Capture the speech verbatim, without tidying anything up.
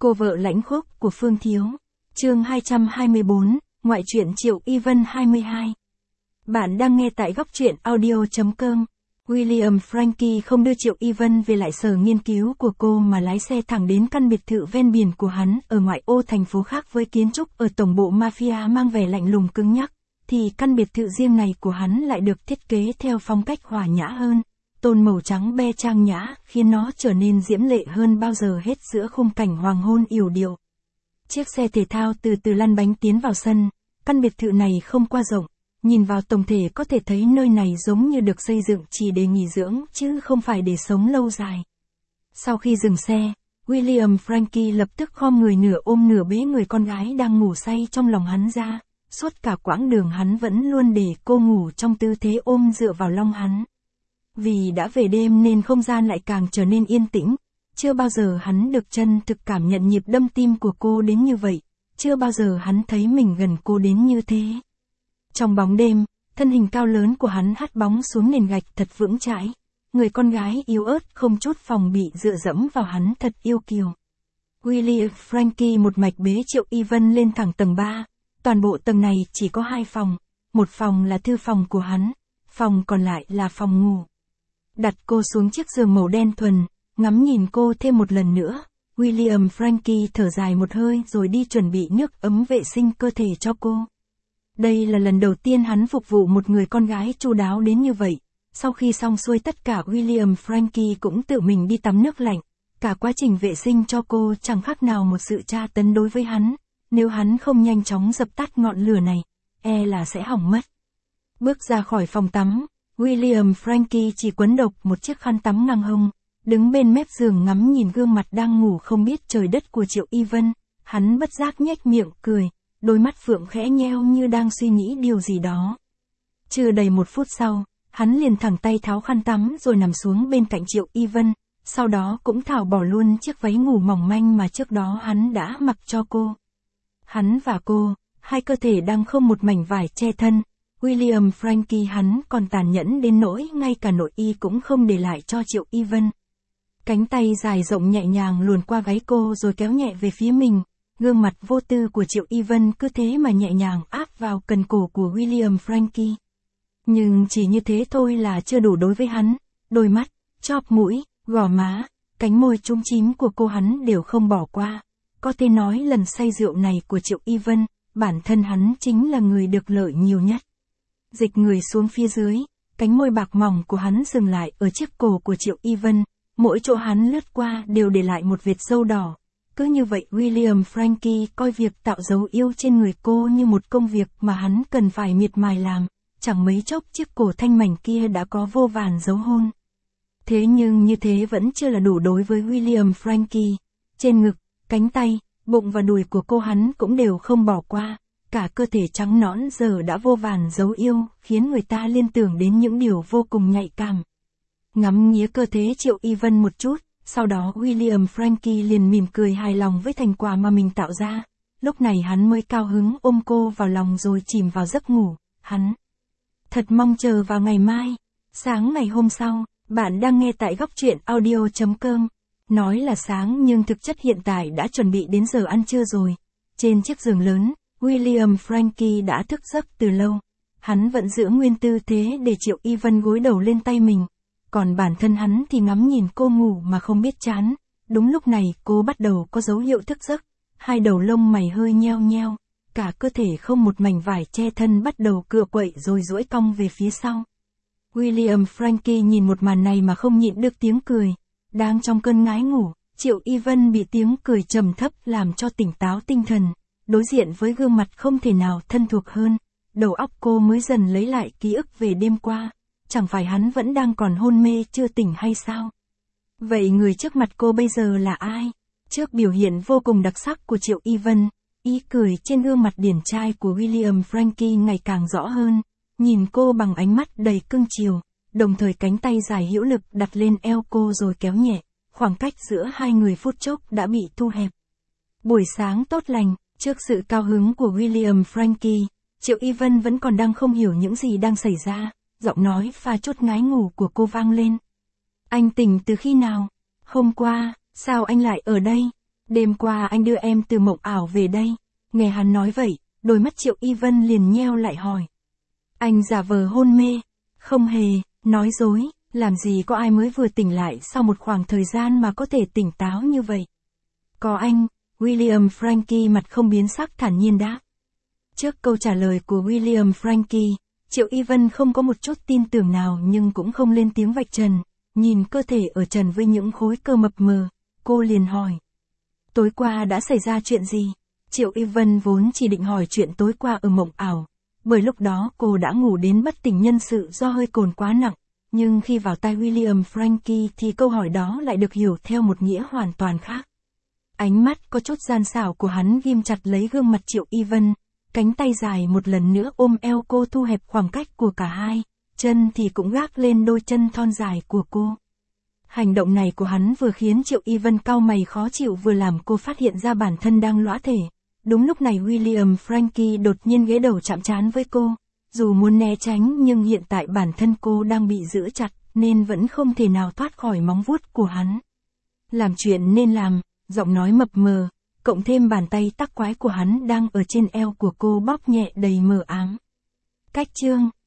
Cô vợ lãnh khốc của Phương Thiếu. Chương hai trăm hai mươi bốn, ngoại truyện Triệu Y Vân hai mươi hai. Bạn đang nghe tại góc truyện audio chấm com. William Frankie không đưa Triệu Y Vân về lại sở nghiên cứu của cô mà lái xe thẳng đến căn biệt thự ven biển của hắn ở ngoại ô thành phố. Khác với kiến trúc ở tổng bộ mafia mang vẻ lạnh lùng cứng nhắc, thì căn biệt thự riêng này của hắn lại được thiết kế theo phong cách hòa nhã hơn. Tôn màu trắng be trang nhã khiến nó trở nên diễm lệ hơn bao giờ hết giữa khung cảnh hoàng hôn yểu điệu. Chiếc xe thể thao từ từ lăn bánh tiến vào sân. Căn biệt thự này không quá rộng, nhìn vào tổng thể có thể thấy nơi này giống như được xây dựng chỉ để nghỉ dưỡng chứ không phải để sống lâu dài. Sau khi dừng xe, William Frankie lập tức khom người nửa ôm nửa bế người con gái đang ngủ say trong lòng hắn ra. Suốt cả quãng đường hắn vẫn luôn để cô ngủ trong tư thế ôm dựa vào lòng hắn. Vì đã về đêm nên không gian lại càng trở nên yên tĩnh. Chưa bao giờ hắn được chân thực cảm nhận nhịp đâm tim của cô đến như vậy. Chưa bao giờ hắn thấy mình gần cô đến như thế. Trong bóng đêm, thân hình cao lớn của hắn hắt bóng xuống nền gạch thật vững chãi. Người con gái yếu ớt không chút phòng bị dựa dẫm vào hắn thật yêu kiều. William Frankie một mạch bế Triệu Y Vân lên thẳng tầng ba. Toàn bộ tầng này chỉ có hai phòng. Một phòng là thư phòng của hắn. Phòng còn lại là phòng ngủ. Đặt cô xuống chiếc giường màu đen thuần, ngắm nhìn cô thêm một lần nữa. William Frankie thở dài một hơi rồi đi chuẩn bị nước ấm vệ sinh cơ thể cho cô. Đây là lần đầu tiên hắn phục vụ một người con gái chu đáo đến như vậy. Sau khi xong xuôi tất cả, William Frankie cũng tự mình đi tắm nước lạnh. Cả quá trình vệ sinh cho cô chẳng khác nào một sự tra tấn đối với hắn. Nếu hắn không nhanh chóng dập tắt ngọn lửa này, e là sẽ hỏng mất. Bước ra khỏi phòng tắm, William Frankie chỉ quấn độc một chiếc khăn tắm ngang hông, đứng bên mép giường ngắm nhìn gương mặt đang ngủ không biết trời đất của Triệu Y Vân. Hắn bất giác nhếch miệng cười, đôi mắt phượng khẽ nheo như đang suy nghĩ điều gì đó. Chưa đầy một phút sau, hắn liền thẳng tay tháo khăn tắm rồi nằm xuống bên cạnh Triệu Y Vân, sau đó cũng tháo bỏ luôn chiếc váy ngủ mỏng manh mà trước đó hắn đã mặc cho cô. Hắn và cô, hai cơ thể đang không một mảnh vải che thân. William Frankie hắn còn tàn nhẫn đến nỗi ngay cả nội y cũng không để lại cho Triệu Y Vân. Cánh tay dài rộng nhẹ nhàng luồn qua gáy cô rồi kéo nhẹ về phía mình. Gương mặt vô tư của Triệu Y Vân cứ thế mà nhẹ nhàng áp vào cần cổ của William Frankie. Nhưng chỉ như thế thôi là chưa đủ đối với hắn. Đôi mắt, chóp mũi, gò má, cánh môi chúm chím của cô hắn đều không bỏ qua. Có thể nói lần say rượu này của Triệu Y Vân, bản thân hắn chính là người được lợi nhiều nhất. Dịch người xuống phía dưới, cánh môi bạc mỏng của hắn dừng lại ở chiếc cổ của Triệu Y Vân, mỗi chỗ hắn lướt qua đều để lại một vệt râu đỏ. Cứ như vậy William Frankie coi việc tạo dấu yêu trên người cô như một công việc mà hắn cần phải miệt mài làm, chẳng mấy chốc chiếc cổ thanh mảnh kia đã có vô vàn dấu hôn. Thế nhưng như thế vẫn chưa là đủ đối với William Frankie. Trên ngực, cánh tay, bụng và đùi của cô hắn cũng đều không bỏ qua. Cả cơ thể trắng nõn giờ đã vô vàn dấu yêu, khiến người ta liên tưởng đến những điều vô cùng nhạy cảm. Ngắm nghía cơ thể Triệu Y Vân một chút, sau đó William Frankie liền mỉm cười hài lòng với thành quả mà mình tạo ra. Lúc này hắn mới cao hứng ôm cô vào lòng rồi chìm vào giấc ngủ. Hắn thật mong chờ vào ngày mai. Sáng ngày hôm sau, bạn đang nghe tại góc truyện audio chấm com. Nói là sáng nhưng thực chất hiện tại đã chuẩn bị đến giờ ăn trưa rồi. Trên chiếc giường lớn, William Frankie đã thức giấc từ lâu. Hắn vẫn giữ nguyên tư thế để Triệu Y Vân gối đầu lên tay mình. Còn bản thân hắn thì ngắm nhìn cô ngủ mà không biết chán. Đúng lúc này cô bắt đầu có dấu hiệu thức giấc. Hai đầu lông mày hơi nheo nheo. Cả cơ thể không một mảnh vải che thân bắt đầu cựa quậy rồi duỗi cong về phía sau. William Frankie nhìn một màn này mà không nhịn được tiếng cười. Đang trong cơn ngái ngủ, Triệu Y Vân bị tiếng cười trầm thấp làm cho tỉnh táo tinh thần. Đối diện với gương mặt không thể nào thân thuộc hơn, đầu óc cô mới dần lấy lại ký ức về đêm qua. Chẳng phải hắn vẫn đang còn hôn mê chưa tỉnh hay sao? Vậy người trước mặt cô bây giờ là ai? Trước biểu hiện vô cùng đặc sắc của Triệu Y Vân, ý cười trên gương mặt điển trai của William Frankie ngày càng rõ hơn. Nhìn cô bằng ánh mắt đầy cưng chiều, đồng thời cánh tay dài hữu lực đặt lên eo cô rồi kéo nhẹ. Khoảng cách giữa hai người phút chốc đã bị thu hẹp. Buổi sáng tốt lành. Trước sự cao hứng của William Frankie, Triệu Y Vân vẫn còn đang không hiểu những gì đang xảy ra. Giọng nói pha chút ngái ngủ của cô vang lên. Anh tỉnh từ khi nào? Hôm qua, sao anh lại ở đây? Đêm qua anh đưa em từ mộng ảo về đây. Nghe hắn nói vậy, đôi mắt Triệu Y Vân liền nheo lại hỏi. Anh giả vờ hôn mê. Không hề, nói dối, làm gì có ai mới vừa tỉnh lại sau một khoảng thời gian mà có thể tỉnh táo như vậy. Có anh, William Frankie mặt không biến sắc thản nhiên đáp. Trước câu trả lời của William Frankie, Triệu Y Vân không có một chút tin tưởng nào nhưng cũng không lên tiếng vạch trần, nhìn cơ thể ở trần với những khối cơ mập mờ, cô liền hỏi. Tối qua đã xảy ra chuyện gì? Triệu Y Vân vốn chỉ định hỏi chuyện tối qua ở mộng ảo, bởi lúc đó cô đã ngủ đến bất tỉnh nhân sự do hơi cồn quá nặng, nhưng khi vào tai William Frankie thì câu hỏi đó lại được hiểu theo một nghĩa hoàn toàn khác. Ánh mắt có chút gian xảo của hắn ghim chặt lấy gương mặt Triệu Y Vân, cánh tay dài một lần nữa ôm eo cô thu hẹp khoảng cách của cả hai, chân thì cũng gác lên đôi chân thon dài của cô. Hành động này của hắn vừa khiến Triệu Y Vân cau mày khó chịu vừa làm cô phát hiện ra bản thân đang lõa thể. Đúng lúc này William Frankie đột nhiên ghé đầu chạm trán với cô. Dù muốn né tránh nhưng hiện tại bản thân cô đang bị giữ chặt, nên vẫn không thể nào thoát khỏi móng vuốt của hắn. Làm chuyện nên làm, giọng nói mập mờ, cộng thêm bàn tay tắc quái của hắn đang ở trên eo của cô bóp nhẹ đầy mờ ám. Cách chương